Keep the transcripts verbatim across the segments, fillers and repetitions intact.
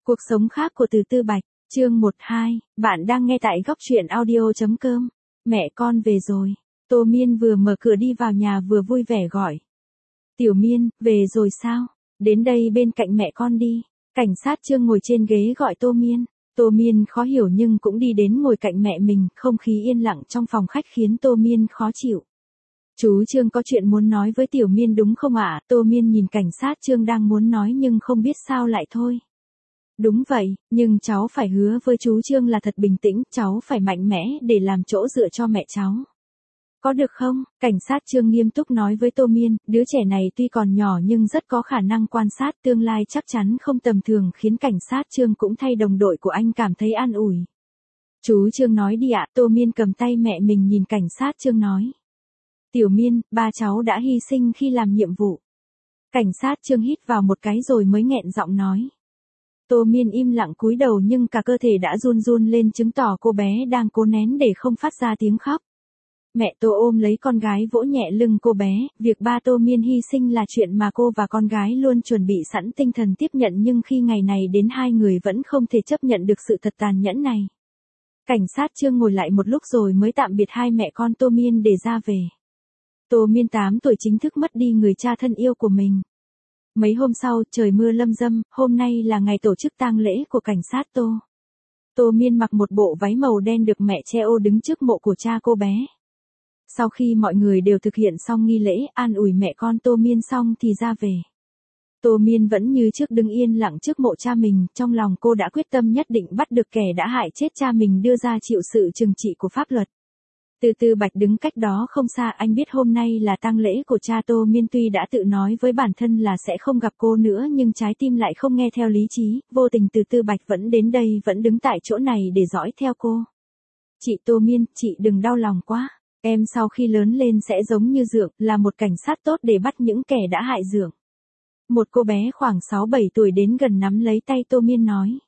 Cuộc sống khác của Từ Tư Bạch, chương một hai, bạn đang nghe tại góc truyện audio.com. Mẹ con về rồi. Tô Miên vừa mở cửa đi vào nhà vừa vui vẻ gọi. Tiểu Miên, về rồi sao? Đến đây bên cạnh mẹ con đi. Cảnh sát Trương ngồi trên ghế gọi Tô Miên. Tô Miên khó hiểu nhưng cũng đi đến ngồi cạnh mẹ mình, không khí yên lặng trong phòng khách khiến Tô Miên khó chịu. Chú Trương có chuyện muốn nói với Tiểu Miên đúng không ạ? Tô Miên nhìn cảnh sát Trương đang muốn nói nhưng không biết sao lại thôi. Đúng vậy, nhưng cháu phải hứa với chú Trương là thật bình tĩnh, cháu phải mạnh mẽ để làm chỗ dựa cho mẹ cháu. Có được không? Cảnh sát Trương nghiêm túc nói với Tô Miên, đứa trẻ này tuy còn nhỏ nhưng rất có khả năng quan sát tương lai chắc chắn không tầm thường, khiến cảnh sát Trương cũng thay đồng đội của anh cảm thấy an ủi. Chú Trương nói đi ạ. Tô Miên cầm tay mẹ mình nhìn cảnh sát Trương nói. Tiểu Miên, ba cháu đã hy sinh khi làm nhiệm vụ. Cảnh sát Trương hít vào một cái rồi mới nghẹn giọng nói. Tô Miên im lặng cúi đầu nhưng cả cơ thể đã run run lên chứng tỏ cô bé đang cố nén để không phát ra tiếng khóc. Mẹ Tô ôm lấy con gái vỗ nhẹ lưng cô bé, việc ba Tô Miên hy sinh là chuyện mà cô và con gái luôn chuẩn bị sẵn tinh thần tiếp nhận, nhưng khi ngày này đến hai người vẫn không thể chấp nhận được sự thật tàn nhẫn này. Cảnh sát Trương ngồi lại một lúc rồi mới tạm biệt hai mẹ con Tô Miên để ra về. Tô Miên tám tuổi chính thức mất đi người cha thân yêu của mình. Mấy hôm sau, trời mưa lâm dâm, hôm nay là ngày tổ chức tang lễ của cảnh sát Tô. Tô Miên mặc một bộ váy màu đen được mẹ che ô đứng trước mộ của cha cô bé. Sau khi mọi người đều thực hiện xong nghi lễ, an ủi mẹ con Tô Miên xong thì ra về. Tô Miên vẫn như trước đứng yên lặng trước mộ cha mình, trong lòng cô đã quyết tâm nhất định bắt được kẻ đã hại chết cha mình đưa ra chịu sự trừng trị của pháp luật. Từ Tư Bạch đứng cách đó không xa, anh biết hôm nay là tang lễ của cha Tô Miên, tuy đã tự nói với bản thân là sẽ không gặp cô nữa nhưng trái tim lại không nghe theo lý trí, vô tình Từ Tư Bạch vẫn đến đây, vẫn đứng tại chỗ này để dõi theo cô. Chị Tô Miên, chị đừng đau lòng quá, em sau khi lớn lên sẽ giống như Dượng, là một cảnh sát tốt để bắt những kẻ đã hại Dượng. Một cô bé khoảng sáu bảy tuổi đến gần nắm lấy tay Tô Miên nói.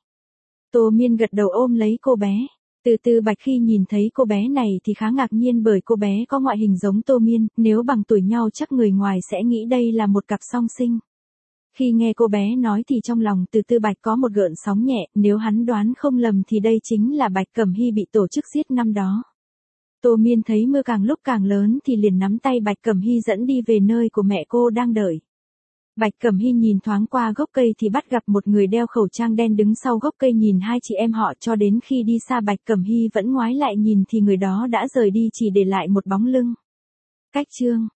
Tô Miên gật đầu ôm lấy cô bé. Từ Tư Bạch khi nhìn thấy cô bé này thì khá ngạc nhiên bởi cô bé có ngoại hình giống Tô Miên, nếu bằng tuổi nhau chắc người ngoài sẽ nghĩ đây là một cặp song sinh. Khi nghe cô bé nói thì trong lòng Từ Tư Bạch có một gợn sóng nhẹ, nếu hắn đoán không lầm thì đây chính là Bạch Cẩm Hy bị tổ chức giết năm đó. Tô Miên thấy mưa càng lúc càng lớn thì liền nắm tay Bạch Cẩm Hy dẫn đi về nơi của mẹ cô đang đợi. Bạch Cẩm Hy nhìn thoáng qua gốc cây thì bắt gặp một người đeo khẩu trang đen đứng sau gốc cây nhìn hai chị em họ, cho đến khi đi xa Bạch Cẩm Hy vẫn ngoái lại nhìn thì người đó đã rời đi chỉ để lại một bóng lưng. Cách Trương,